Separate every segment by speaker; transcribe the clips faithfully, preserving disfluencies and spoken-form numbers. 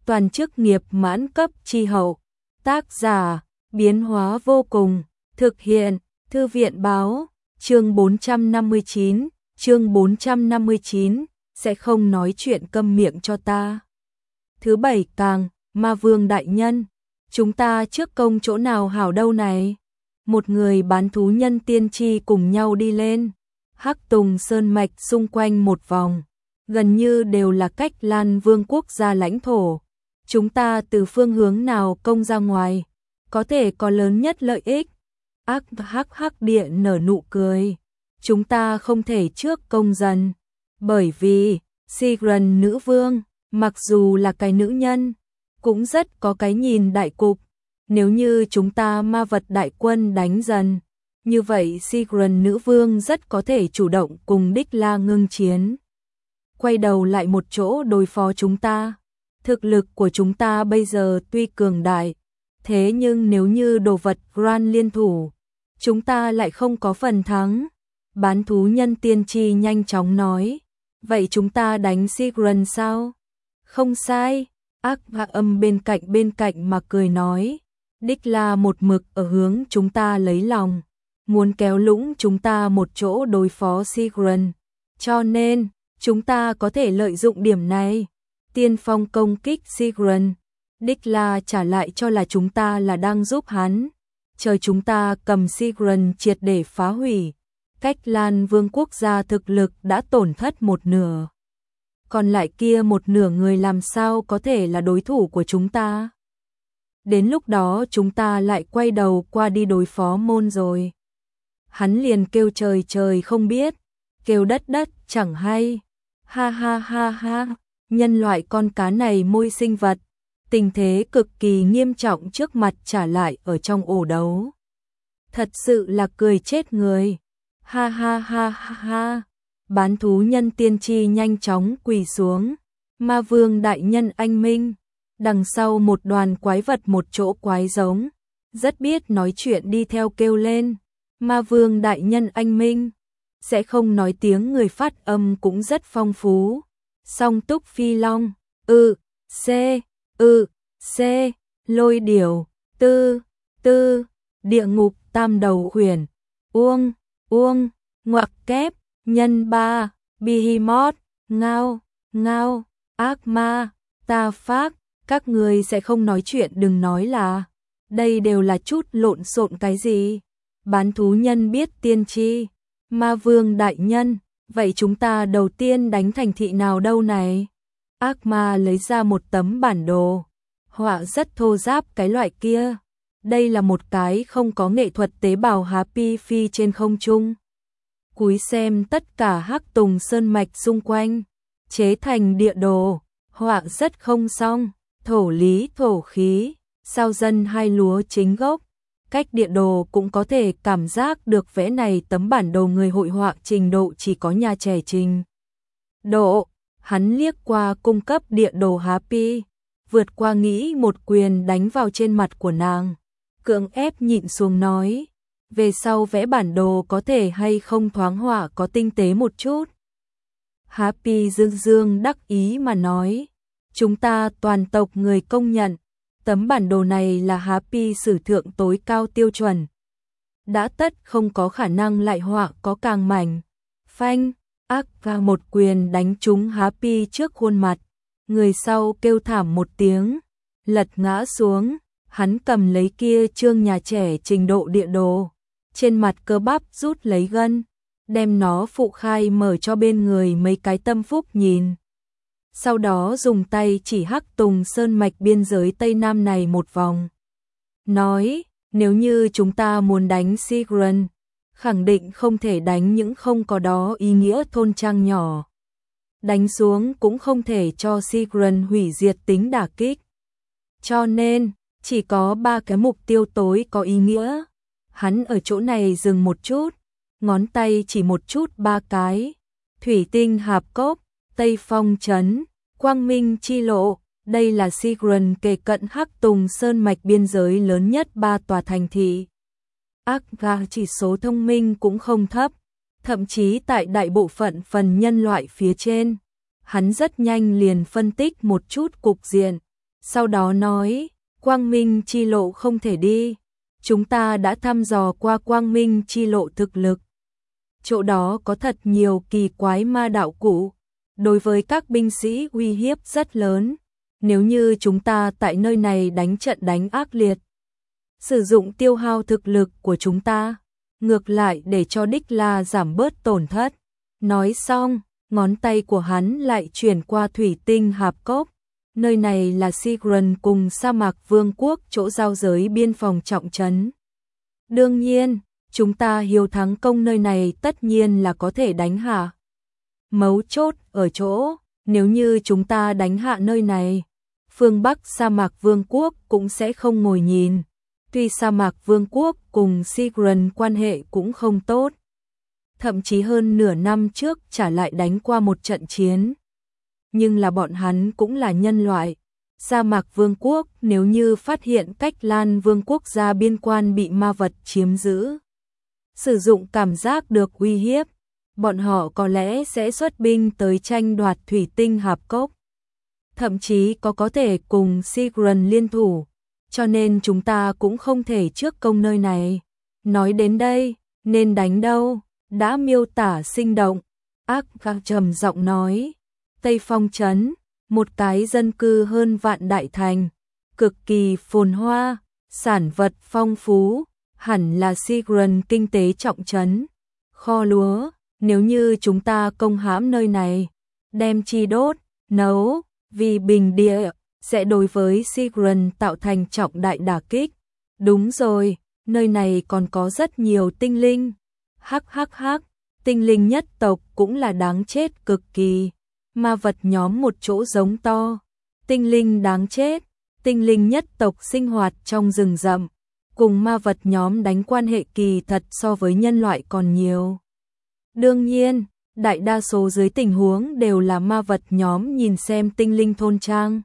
Speaker 1: toàn chức nghiệp mãn cấp chi hậu. Tác giả, biến hóa vô cùng, thực hiện, Thư viện báo, chương bốn trăm năm mươi chín, chương bốn trăm năm mươi chín, sẽ không nói chuyện câm miệng cho ta. Thứ bảy càng, Ma Vương đại nhân, chúng ta trước công chỗ nào hảo đâu này? Một người bán thú nhân tiên tri cùng nhau đi lên. Hắc Tùng Sơn mạch xung quanh một vòng, gần như đều là cách Lan Vương quốc gia lãnh thổ. Chúng ta từ phương hướng nào công ra ngoài, có thể có lớn nhất lợi ích? Ác hắc hắc địa nở nụ cười. Chúng ta không thể trước công dần, bởi vì Sigrun nữ vương, mặc dù là cái nữ nhân, cũng rất có cái nhìn đại cục. Nếu như chúng ta ma vật đại quân đánh dần, như vậy Sigrun nữ vương rất có thể chủ động cùng Đích La ngưng chiến, quay đầu lại một chỗ đối phó chúng ta. Thực lực của chúng ta bây giờ tuy cường đại, thế nhưng nếu như đồ vật Grand liên thủ, chúng ta lại không có phần thắng. Bán thú nhân tiên tri nhanh chóng nói, vậy chúng ta đánh Sigrun sao? Không sai, ác hạ âm bên cạnh bên cạnh mà cười nói, Đích La một mực ở hướng chúng ta lấy lòng, muốn kéo lũng chúng ta một chỗ đối phó Sigrun, cho nên chúng ta có thể lợi dụng điểm này, tiên phong công kích Sigrun. Đích La trả lại cho là chúng ta là đang giúp hắn, chờ chúng ta cầm Sigrun triệt để phá hủy, cách Lan Vương quốc gia thực lực đã tổn thất một nửa, còn lại kia một nửa người làm sao có thể là đối thủ của chúng ta? Đến lúc đó chúng ta lại quay đầu qua đi đối phó môn rồi. Hắn liền kêu trời trời không biết, kêu đất đất chẳng hay. Ha ha ha ha, nhân loại con cá này môi sinh vật, tình thế cực kỳ nghiêm trọng trước mặt trả lại ở trong ổ đấu. Thật sự là cười chết người. Ha ha ha ha ha. Bán thú nhân tiên tri nhanh chóng quỳ xuống. Ma Vương đại nhân anh minh. Đằng sau một đoàn quái vật một chỗ quái giống, rất biết nói chuyện đi theo kêu lên. Ma Vương đại nhân anh minh. Sẽ không nói tiếng người phát âm cũng rất phong phú. Song túc phi long, ư, c, ư, c, lôi điểu, tư, tư, địa ngục tam đầu huyền, uông, uông, ngoặc kép, nhân ba, behemoth, ngao, ngao, ác ma, ta phác, các người sẽ không nói chuyện đừng nói là, đây đều là chút lộn xộn cái gì. Bán thú nhân biết tiên tri, Ma Vương đại nhân, vậy chúng ta đầu tiên đánh thành thị nào đâu này? Ác ma lấy ra một tấm bản đồ, họa rất thô ráp cái loại kia. Đây là một cái không có nghệ thuật tế bào Happy phi trên không trung. Cúi xem tất cả Hắc Tùng Sơn mạch xung quanh, chế thành địa đồ, họa rất không xong, thổ lý thổ khí, sao dân hai lúa chính gốc. Cách địa đồ cũng có thể cảm giác được vẽ này tấm bản đồ người hội họa trình độ chỉ có nhà trẻ trình độ. Hắn liếc qua cung cấp địa đồ Happy, vượt qua nghĩ một quyền đánh vào trên mặt của nàng, cưỡng ép nhịn xuống nói, về sau vẽ bản đồ có thể hay không thoáng họa có tinh tế một chút. Happy dương dương đắc ý mà nói, chúng ta toàn tộc người công nhận, tấm bản đồ này là Happy sử thượng tối cao tiêu chuẩn. Đã tất không có khả năng lại họa có càng mảnh. Phanh, ác và một quyền đánh trúng Happy trước khuôn mặt. Người sau kêu thảm một tiếng, lật ngã xuống. Hắn cầm lấy kia trương nhà trẻ trình độ địa đồ, trên mặt cơ bắp rút lấy gân, đem nó phụ khai mở cho bên người mấy cái tâm phúc nhìn. Sau đó dùng tay chỉ Hắc Tùng Sơn mạch biên giới Tây Nam này một vòng. Nói, nếu như chúng ta muốn đánh Sigrun, khẳng định không thể đánh những không có đó ý nghĩa thôn trang nhỏ. Đánh xuống cũng không thể cho Sigrun hủy diệt tính đả kích. Cho nên, chỉ có ba cái mục tiêu tối có ý nghĩa. Hắn ở chỗ này dừng một chút, ngón tay chỉ một chút ba cái. Thủy tinh hạp cốc, Tây Phong trấn, Quang Minh chi lộ, đây là Sigrun kề cận Hắc Tùng Sơn mạch biên giới lớn nhất ba tòa thành thị. Ác ga chỉ số thông minh cũng không thấp, thậm chí tại đại bộ phận phần nhân loại phía trên. Hắn rất nhanh liền phân tích một chút cục diện, sau đó nói, quang minh chi lộ không thể đi. Chúng ta đã thăm dò qua quang minh chi lộ thực lực. Chỗ đó có thật nhiều kỳ quái ma đạo cụ, đối với các binh sĩ uy hiếp rất lớn. Nếu như chúng ta tại nơi này đánh trận đánh ác liệt, sử dụng tiêu hao thực lực của chúng ta, ngược lại để cho Đích La giảm bớt tổn thất. Nói xong, ngón tay của hắn lại chuyển qua thủy tinh hạp cốc. Nơi này là Sigran cùng sa mạc vương quốc chỗ giao giới biên phòng trọng trấn. Đương nhiên, chúng ta hiếu thắng công nơi này tất nhiên là có thể đánh hạ. Mấu chốt ở chỗ, nếu như chúng ta đánh hạ nơi này, phương Bắc sa mạc vương quốc cũng sẽ không ngồi nhìn. Tuy sa mạc vương quốc cùng Sigran quan hệ cũng không tốt, thậm chí hơn nửa năm trước trả lại đánh qua một trận chiến. Nhưng là bọn hắn cũng là nhân loại. Sa mạc vương quốc nếu như phát hiện cách Lan vương quốc gia biên quan bị ma vật chiếm giữ, sử dụng cảm giác được uy hiếp, bọn họ có lẽ sẽ xuất binh tới tranh đoạt thủy tinh hạp cốc. Thậm chí có có thể cùng Sigran liên thủ, cho nên chúng ta cũng không thể trước công nơi này. Nói đến đây, nên đánh đâu, đã miêu tả sinh động. Ác Khang trầm giọng nói, Tây Phong trấn, một cái dân cư hơn vạn đại thành, cực kỳ phồn hoa, sản vật phong phú, hẳn là Sigran kinh tế trọng trấn. Kho lúa, nếu như chúng ta công hãm nơi này, đem chi đốt, nấu, vì bình địa, sẽ đối với Sigran tạo thành trọng đại đả kích. Đúng rồi, nơi này còn có rất nhiều tinh linh. Hắc hắc hắc, tinh linh nhất tộc cũng là đáng chết cực kỳ. Ma vật nhóm một chỗ giống to. Tinh linh đáng chết, tinh linh nhất tộc sinh hoạt trong rừng rậm, cùng ma vật nhóm đánh quan hệ kỳ thật so với nhân loại còn nhiều. Đương nhiên, đại đa số dưới tình huống đều là ma vật nhóm nhìn xem tinh linh thôn trang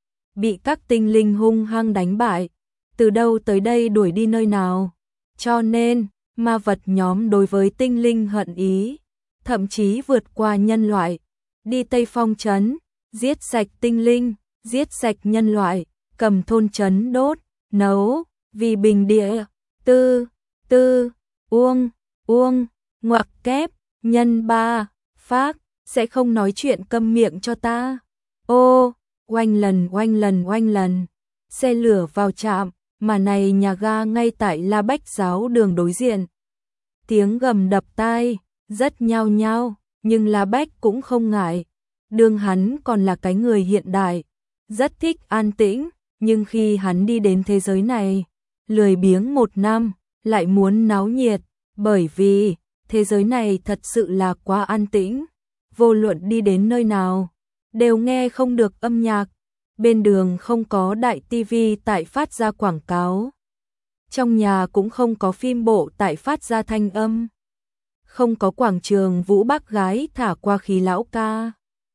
Speaker 1: bị các tinh linh hung hăng đánh bại, từ đâu tới đây đuổi đi nơi nào. Cho nên, ma vật nhóm đối với tinh linh hận ý, thậm chí vượt qua nhân loại. Đi Tây Phong trấn, giết sạch tinh linh, giết sạch nhân loại, cầm thôn trấn đốt, nấu, vì bình địa, tư, tư, uông, uông, ngoặc kép, nhân ba, phác, sẽ không nói chuyện câm miệng cho ta. Ô, oanh lần oanh lần oanh lần, xe lửa vào trạm, mà này nhà ga ngay tại La Bách giáo đường đối diện. Tiếng gầm đập tai, rất nhao nhao, nhưng La Bách cũng không ngại. Đường hắn còn là cái người hiện đại, rất thích an tĩnh, nhưng khi hắn đi đến thế giới này, lười biếng một năm, lại muốn náo nhiệt, bởi vì thế giới này thật sự là quá an tĩnh. Vô luận đi đến nơi nào, đều nghe không được âm nhạc, bên đường không có đại tivi tại phát ra quảng cáo, trong nhà cũng không có phim bộ tại phát ra thanh âm, không có quảng trường vũ bác gái thả qua khí lão ca.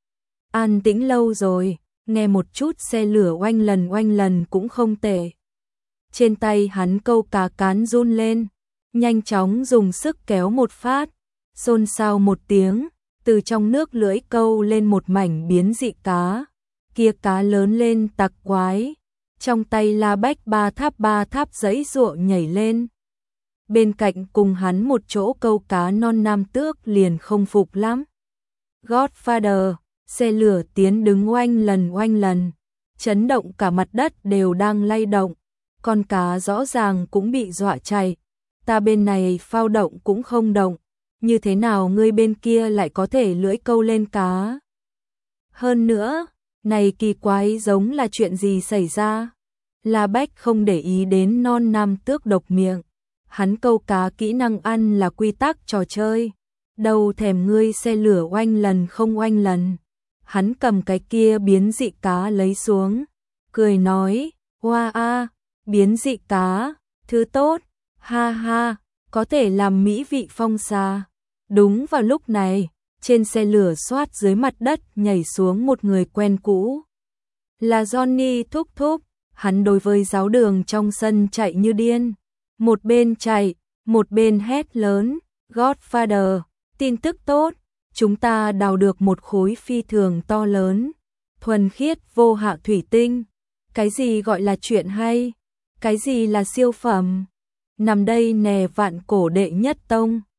Speaker 1: An tĩnh lâu rồi, nghe một chút xe lửa oanh lần oanh lần cũng không tệ. Trên tay hắn câu cá cán run lên, nhanh chóng dùng sức kéo một phát, xôn xao một tiếng, từ trong nước lưỡi câu lên một mảnh biến dị cá. Kia cá lớn lên tặc quái, trong tay La Bách ba tháp ba tháp giấy giụa nhảy lên. Bên cạnh cùng hắn một chỗ câu cá non nam tước liền không phục lắm. Godfather, xe lửa tiến đứng oanh lần oanh lần, chấn động cả mặt đất đều đang lay động, con cá rõ ràng cũng bị dọa chạy. Ta bên này phao động cũng không động, như thế nào ngươi bên kia lại có thể lưỡi câu lên cá? Hơn nữa, này kỳ quái giống là chuyện gì xảy ra? La Bách không để ý đến non nam tước độc miệng, hắn câu cá kỹ năng ăn là quy tắc trò chơi, đâu thèm ngươi xe lửa oanh lần không oanh lần. Hắn cầm cái kia biến dị cá lấy xuống, cười nói, hoa a, biến dị cá, thứ tốt, ha ha, có thể làm mỹ vị phong xa. Đúng vào lúc này, trên xe lửa xoát dưới mặt đất nhảy xuống một người quen cũ. Là Johnny thúc thúc, hắn đối với giáo đường trong sân chạy như điên. Một bên chạy, một bên hét lớn, Godfather, tin tức tốt, chúng ta đào được một khối phi thường to lớn, thuần khiết vô hạ thủy tinh. Cái gì gọi là chuyện hay? Cái gì là siêu phẩm? Nằm đây nè vạn cổ đệ nhất tông.